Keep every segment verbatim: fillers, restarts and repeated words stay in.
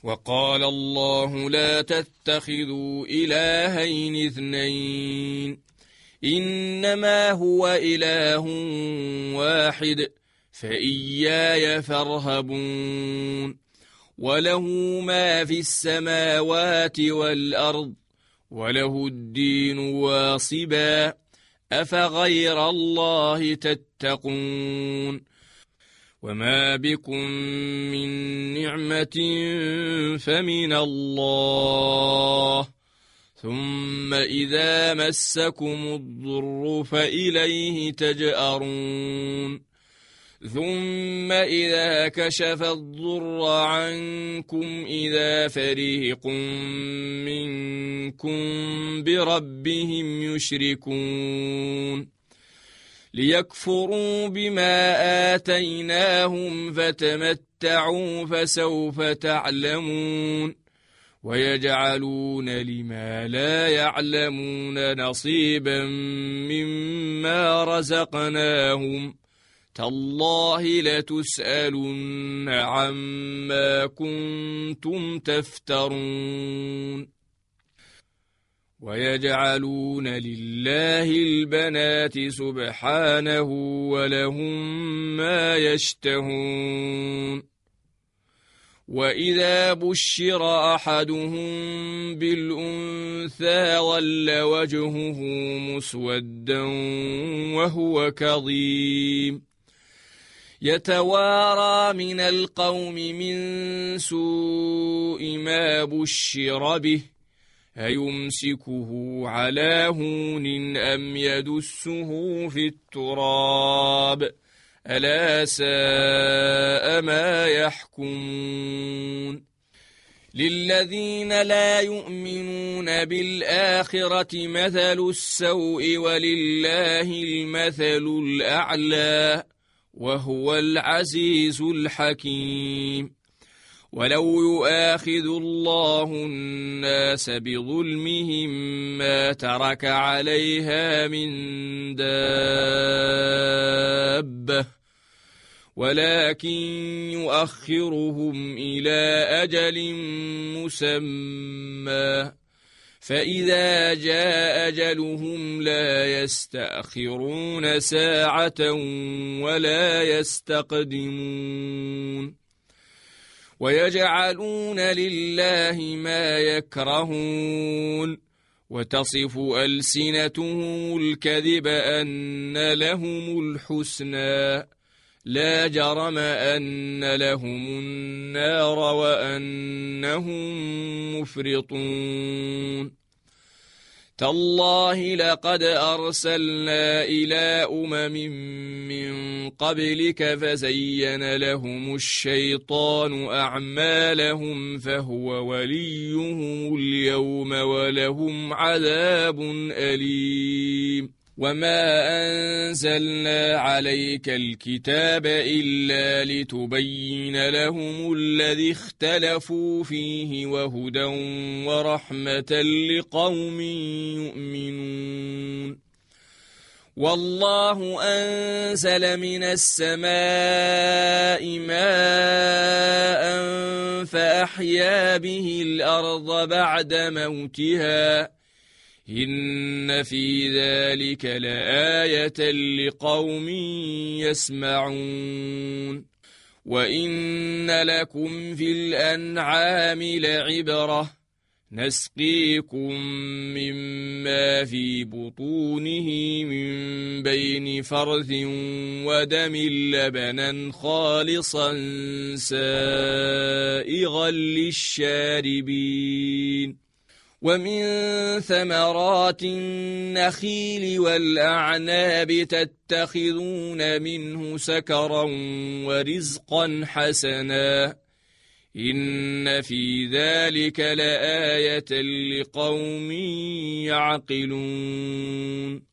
وقال الله لا تتخذوا إلهين اثنين إنما هو إله واحد فإياي فارهبون وله ما في السماوات والأرض وله الدين واصبا أفغير الله تتقون وما بكم من نعمة فمن الله ثم إذا مسكم الضر فإليه تجأرون ثم إذا كشف الضر عنكم إذا فريق منكم بربهم يشركون ليكفروا بما آتيناهم فتمتعوا فسوف تعلمون ويجعلون لما لا يعلمون نصيبا مما رزقناهم تالله لتسألن عما كنتم تفترون ويجعلون لله البنات سبحانه ولهم ما يشتهون وإذا بشر أحدهم بالأنثى ظل وجهه مسودا وهو كظيم يتوارى من القوم من سوء ما بشر به أيمسكه على هون أم يدسه في التراب ألا ساء ما يحكمون للذين لا يؤمنون بالآخرة مثل السوء ولله المثل الأعلى وهو العزيز الحكيم ولو يؤاخذ الله الناس بظلمهم ما ترك عليها من دابة ولكن يؤخرهم إلى أجل مسمى فإذا جاء أجلهم لا يستأخرون ساعة ولا يستقدمون ويجعلون لله ما يكرهون وتصف ألسنتهم الكذب أن لهم الحسنى لا جرم أن لهم النار وأنهم مفرطون تالله لقد أرسلنا إلى أمم من قبلك فزين لهم الشيطان أعمالهم فهو وليهم اليوم ولهم عذاب أليم وما أنزلنا عليك الكتاب إلا لتبين لهم الذي اختلفوا فيه وهدى ورحمة لقوم يؤمنون والله أنزل من السماء ماء فأحيا به الأرض بعد موتها إن في ذلك لآية لقوم يسمعون وإن لكم في الأنعام لعبرة نسقيكم مما في بطونه من بين فرث ودم لبنا خالصا سائغا للشاربين ومن ثمرات النخيل والأعناب تتخذون منه سكرا ورزقا حسنا إن في ذلك لآية لقوم يعقلون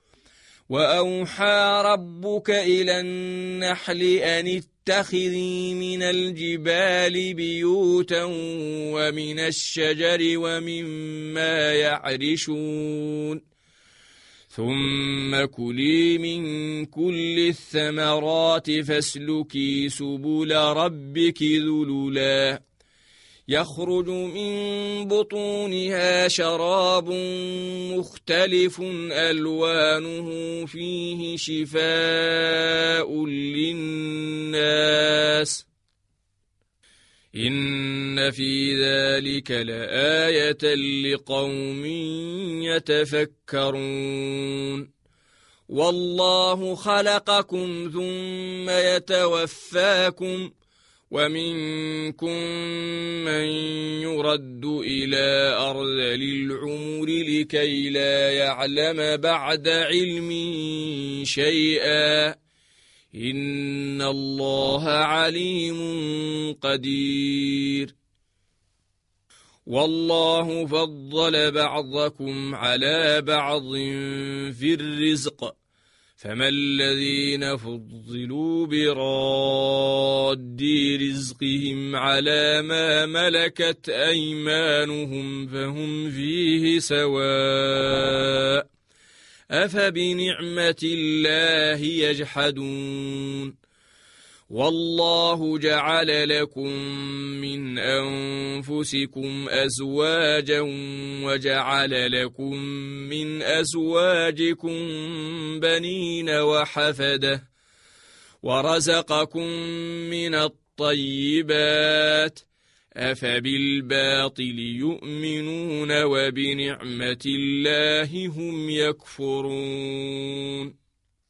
وأوحى ربك إلى النحل أن اتخذي من الجبال بيوتا ومن الشجر ومما يعرشون ثم كلي من كل الثمرات فاسلكي سبل ربك ذللا يخرج من بطونها شراب مختلف ألوانه فيه شفاء للناس إن في ذلك لآية لقوم يتفكرون والله خلقكم ثم يتوفاكم ومنكم من يرد إلى أرذل العمر لكي لا يعلم بعد علم شيئا إن الله عليم قدير والله فضل بعضكم على بعض في الرزق فما الذين فضلوا براد رزقهم على ما ملكت أيمانهم فهم فيه سواء أفبنعمة الله يجحدون والله جعل لكم من أنفسكم أزواجا وجعل لكم من أزواجكم بنين وحفدة ورزقكم من الطيبات أفبالباطل يؤمنون وبنعمة الله هم يكفرون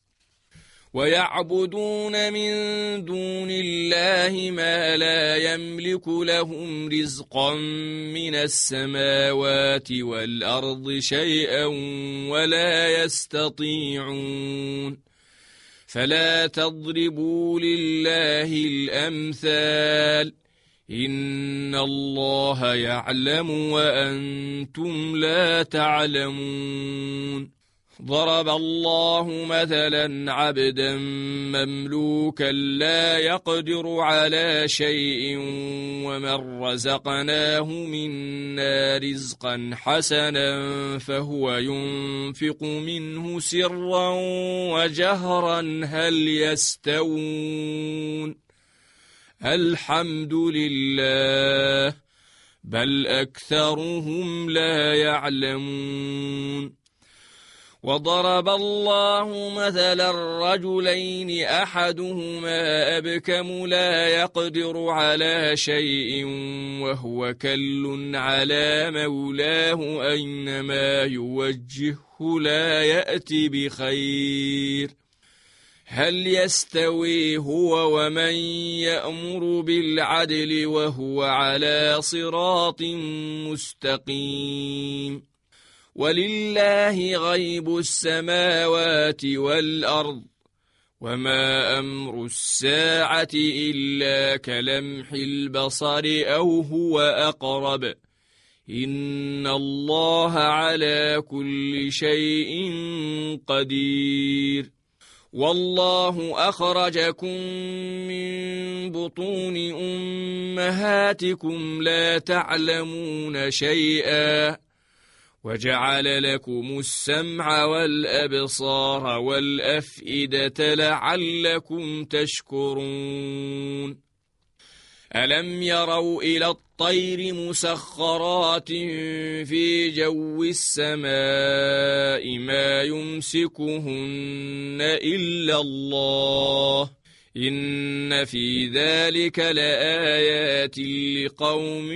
ويعبدون من دون الله ما لا يملك لهم رزقا من السماوات والأرض شيئا ولا يستطيعون فلا تضربوا لله الأمثال إن الله يعلم وأنتم لا تعلمون ضرب الله مثلا عبدا مملوكا لا يقدر على شيء ومن رزقناه منا رزقا حسنا فهو ينفق منه سرا وجهرا هل يستوون الحمد لله بل أكثرهم لا يعلمون وضرب الله مثلا رجلين أحدهما أبكم لا يقدر على شيء وهو كل على مولاه أينما يوجهه لا يأتي بخير هل يستوي هو ومن يأمر بالعدل وهو على صراط مستقيم ولله غيب السماوات والأرض وما أمر الساعة إلا كلمح البصر أو هو أقرب إن الله على كل شيء قدير والله أخرجكم من بطون أمهاتكم لا تعلمون شيئا وجعل لكم السمع والأبصار والأفئدة لعلكم تشكرون ألم يروا إلى الطير مسخرات في جو السماء ما يمسكهن إلا الله إن في ذلك لآيات لقوم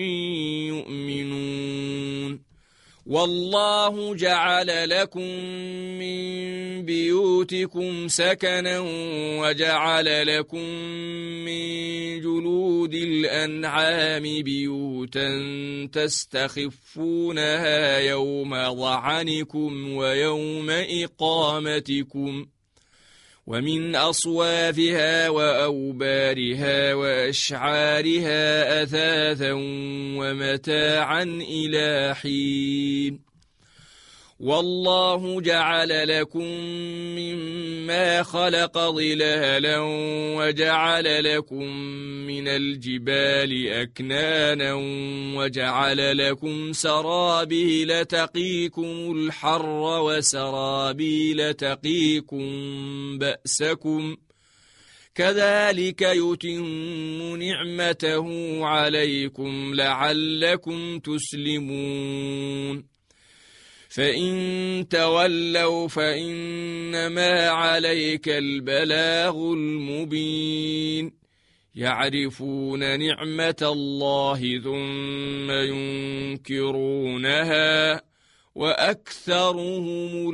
يؤمنون والله جعل لكم من بيوتكم سكنا وجعل لكم من جلود الأنعام بيوتا تستخفونها يوم ظعنكم ويوم إقامتكم ومن أصوافها وأوبارها وأشعارها أثاثا ومتاعا إلى حين والله جعل لكم مما خلق ظلالا وجعل لكم من الجبال أكنانا وجعل لكم سرابيل تقيكم الحر وسرابيل تقيكم بأسكم كذلك يتم نعمته عليكم لعلكم تسلمون فإن تولوا فإنما عليك البلاغ المبين يعرفون نعمة الله ثم ينكرونها وأكثرهم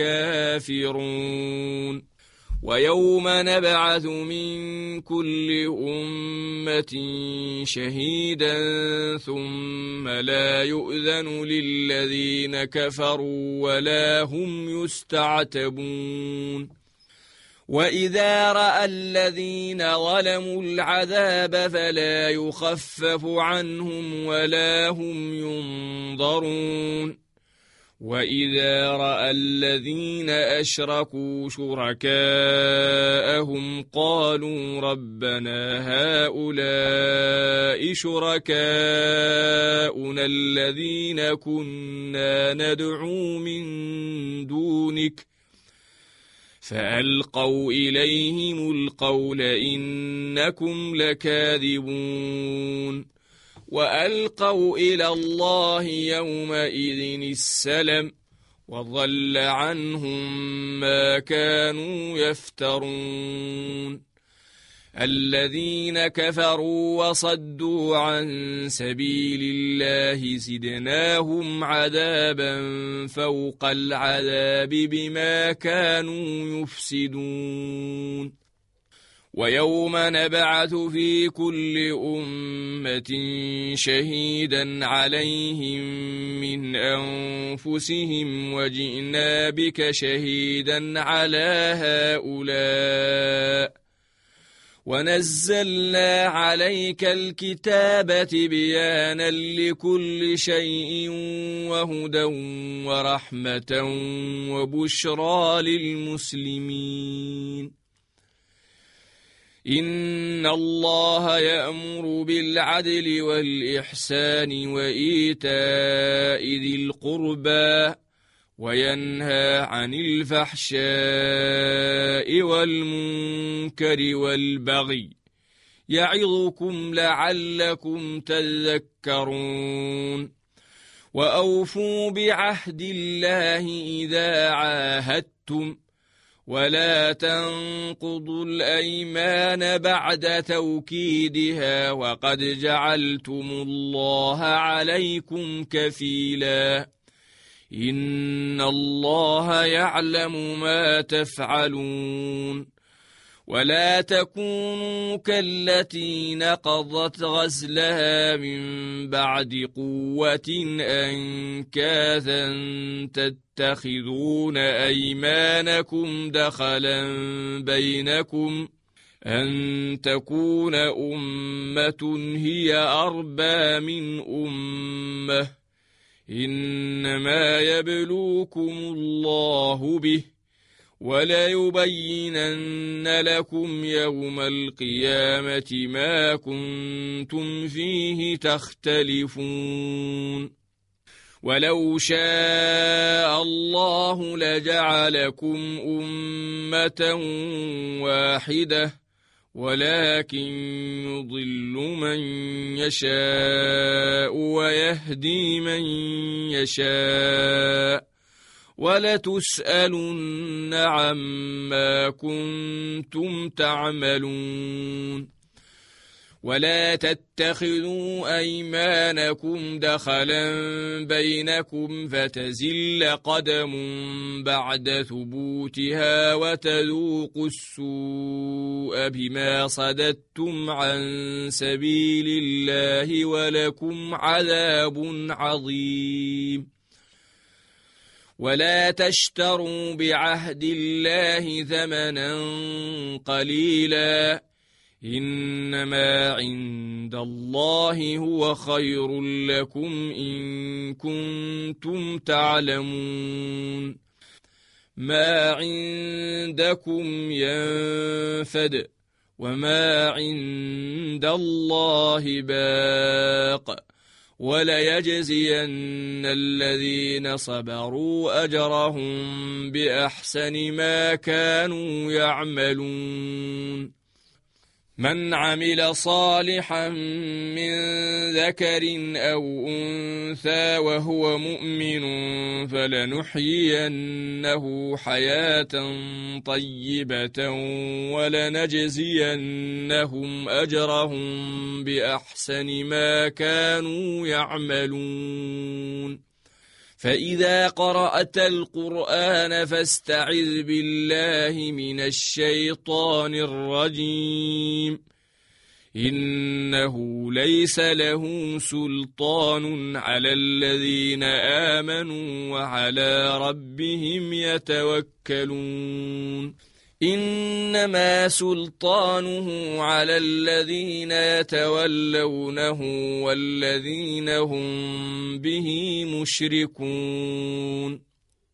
الكافرون ويوم نبعث من كل أمة شهيدا ثم لا يؤذن للذين كفروا ولا هم يستعتبون وإذا رأى الذين ظلموا العذاب فلا يخفف عنهم ولا هم ينظرون وإذا رأى الذين أشركوا شركاءهم قالوا ربنا هؤلاء شركاؤنا الذين كنا ندعو من دونك فألقوا إليهم القول إنكم لكاذبون وألقوا إلى الله يومئذ السلم وضل عنهم ما كانوا يفترون الذين كفروا وصدوا عن سبيل الله زدناهم عذابا فوق العذاب بما كانوا يفسدون ويوم نبعث في كل أمة شهيدا عليهم من أنفسهم وجئنا بك شهيدا على هؤلاء ونزلنا عليك الكتاب بيانا لكل شيء وهدى ورحمة وبشرى للمسلمين إن الله يأمر بالعدل والإحسان وإيتاء ذي القربى وينهى عن الفحشاء والمنكر والبغي يعظكم لعلكم تذكرون وأوفوا بعهد الله إذا عاهدتم ولا تنقضوا الأيمان بعد توكيدها وقد جعلتم الله عليكم كفيلا إن الله يعلم ما تفعلون ولا تكونوا كالتي نقضت غزلها من بعد قوة أنكاثا تتخذون أيمانكم دخلا بينكم أن تكون أمة هي أربى من أمة إنما يبلوكم الله به وليبينن لكم يوم القيامة ما كنتم فيه تختلفون ولو شاء الله لجعلكم أمة واحدة ولكن يضل من يشاء ويهدي من يشاء ولتسألن عما كنتم تعملون ولا تتخذوا أيمانكم دخلا بينكم فتزل قدم بعد ثبوتها وتذوقوا السوء بما صددتم عن سبيل الله ولكم عذاب عظيم ولا تشتروا بعهد الله ثمنا قليلا إنما عند الله هو خير لكم إن كنتم تعلمون ما عندكم ينفد وما عند الله باق وليجزين الذين صبروا أجرهم بأحسن ما كانوا يعملون من عمل صالحا من ذكر أو أنثى وهو مؤمن فلنحيينه حياة طيبة ولنجزينهم أجرهم بأحسن ما كانوا يعملون فإذا قرأت القرآن فاستعذ بالله من الشيطان الرجيم إنه ليس له سلطان على الذين آمنوا وعلى ربهم يتوكلون إنما سلطانه على الذين يتولونه والذين هم به مشركون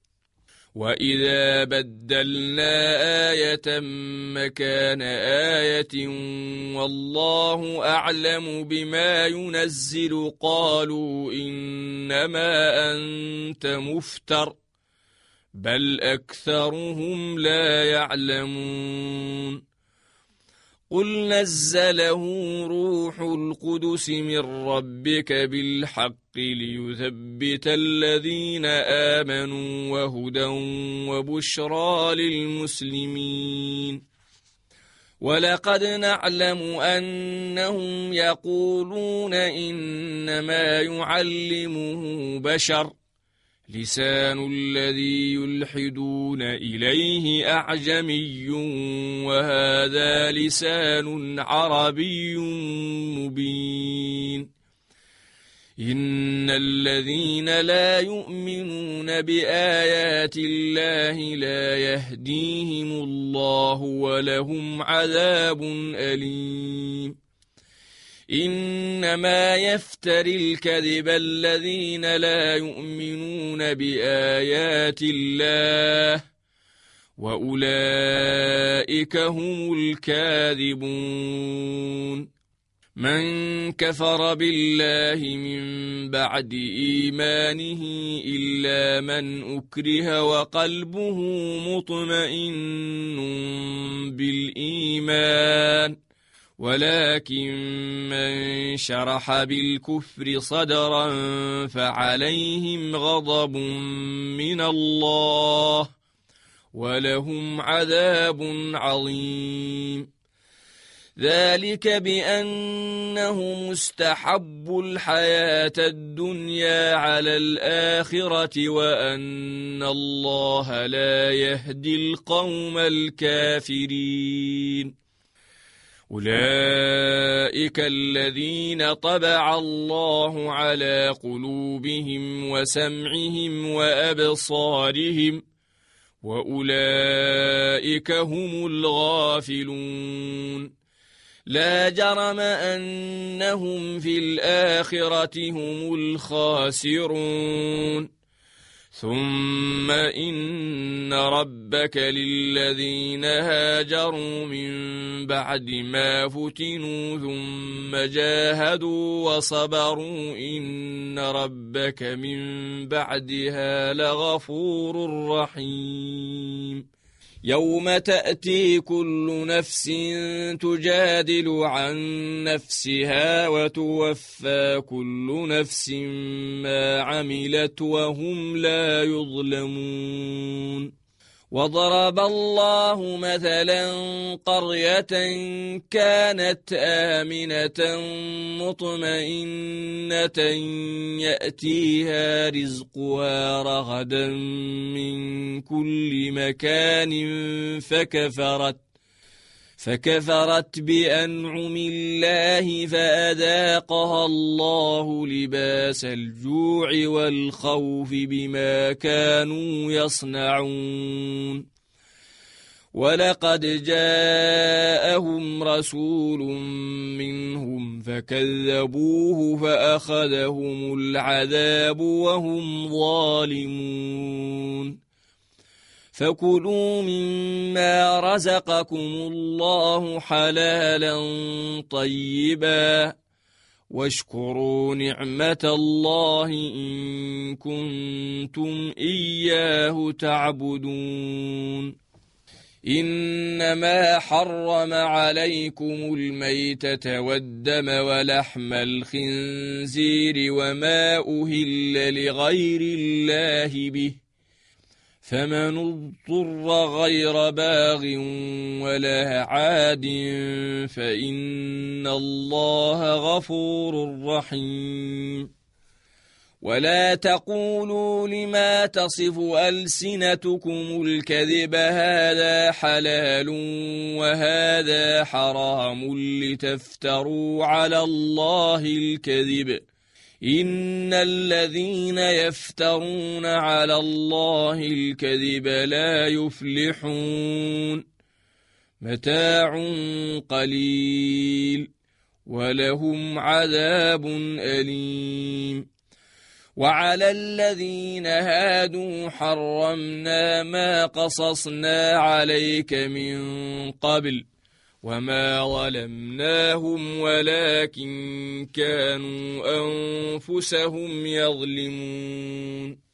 وإذا بدلنا آية مكان آية والله أعلم بما ينزل قالوا إنما أنت مفتر بل أكثرهم لا يعلمون قل نزله روح القدس من ربك بالحق ليثبت الذين آمنوا وهدى وبشرى للمسلمين ولقد نعلم أنهم يقولون إنما يعلمه بشر لسان الذي يلحدون إليه أعجمي وهذا لسان عربي مبين إن الذين لا يؤمنون بآيات الله لا يهديهم الله ولهم عذاب أليم إنما يفتري الكذب الذين لا يؤمنون بآيات الله وأولئك هم الكاذبون من كفر بالله من بعد إيمانه إلا من أكره وقلبه مطمئن بالإيمان ولكن من شرح بالكفر صدرا فعليهم غضب من الله ولهم عذاب عظيم ذلك بأنهم استحبوا الحياة الدنيا على الآخرة وأن الله لا يهدي القوم الكافرين أولئك الذين طبع الله على قلوبهم وسمعهم وأبصارهم وأولئك هم الغافلون لا جرم أنهم في الآخرة هم الخاسرون ثم إن ربك للذين هاجروا من بعد ما فتنوا ثم جاهدوا وصبروا إن ربك من بعدها لغفور رحيم يوم تأتي كل نفس تجادل عن نفسها وتوفى كل نفس ما عملت وهم لا يظلمون وضرب الله مثلا قرية كانت آمنة مطمئنة يأتيها رزقها رغدا من كل مكان فكفرت فكفرت بأنعم الله فأذاقها الله لباس الجوع والخوف بما كانوا يصنعون ولقد جاءهم رسول منهم فكذبوه فأخذهم العذاب وهم ظالمون فكلوا مما رزقكم الله حلالا طيبا واشكروا نعمة الله إن كنتم إياه تعبدون إنما حرم عليكم الميتة والدم ولحم الخنزير وما أهل لغير الله به فمن اضطر غير باغ ولا عاد فإن الله غفور رحيم ولا تقولوا لما تصف ألسنتكم الكذب هذا حلال وهذا حرام لتفتروا على الله الكذب إن الذين يفترون على الله الكذب لا يفلحون متاع قليل ولهم عذاب أليم وعلى الذين هادوا حرمنا ما قصصنا عليك من قبل وما ظلمناهم ولكن كانوا أنفسهم يظلمون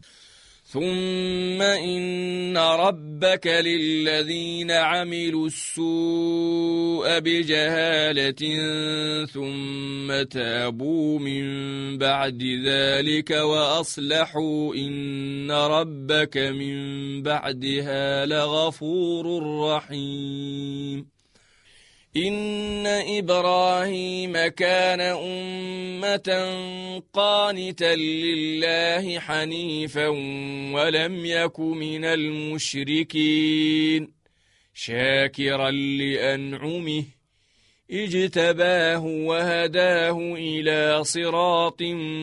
ثم إن ربك للذين عملوا السوء بجهالة ثم تابوا من بعد ذلك وأصلحوا إن ربك من بعدها لغفور رحيم إن إبراهيم كان أمة قانتا لله حنيفا ولم يك من المشركين شاكرا لأنعمه اجتباه وهداه إلى صراط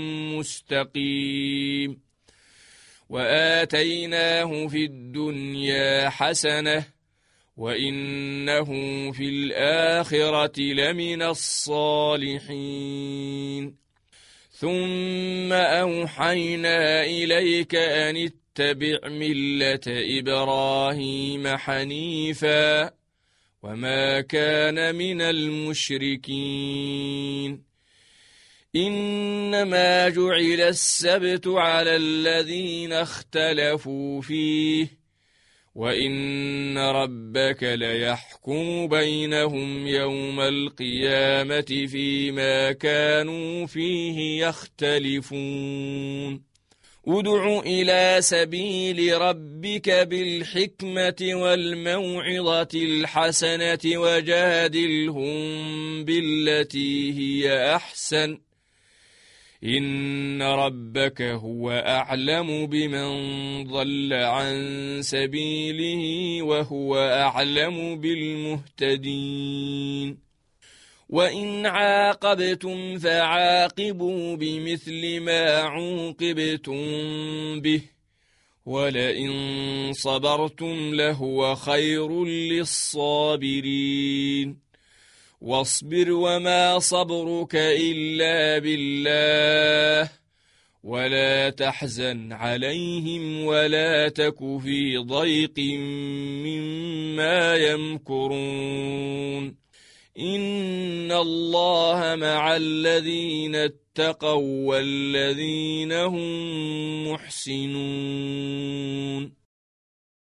مستقيم وآتيناه في الدنيا حسنة وإنه في الآخرة لمن الصالحين ثم أوحينا إليك أن اتبع ملة إبراهيم حنيفا وما كان من المشركين إنما جعل السبت على الذين اختلفوا فيه وإن ربك ليحكم بينهم يوم القيامة فيما كانوا فيه يختلفون ادع إلى سبيل ربك بالحكمة والموعظة الحسنة وجادلهم بالتي هي أحسن إن ربك هو أعلم بمن ضل عن سبيله وهو أعلم بالمهتدين وإن عاقبتم فعاقبوا بمثل ما عوقبتم به ولئن صبرتم لهو خير للصابرين واصبر وما صبرك إلا بالله ولا تحزن عليهم ولا تك في ضيق مما يمكرون إن الله مع الذين اتقوا والذين هم محسنون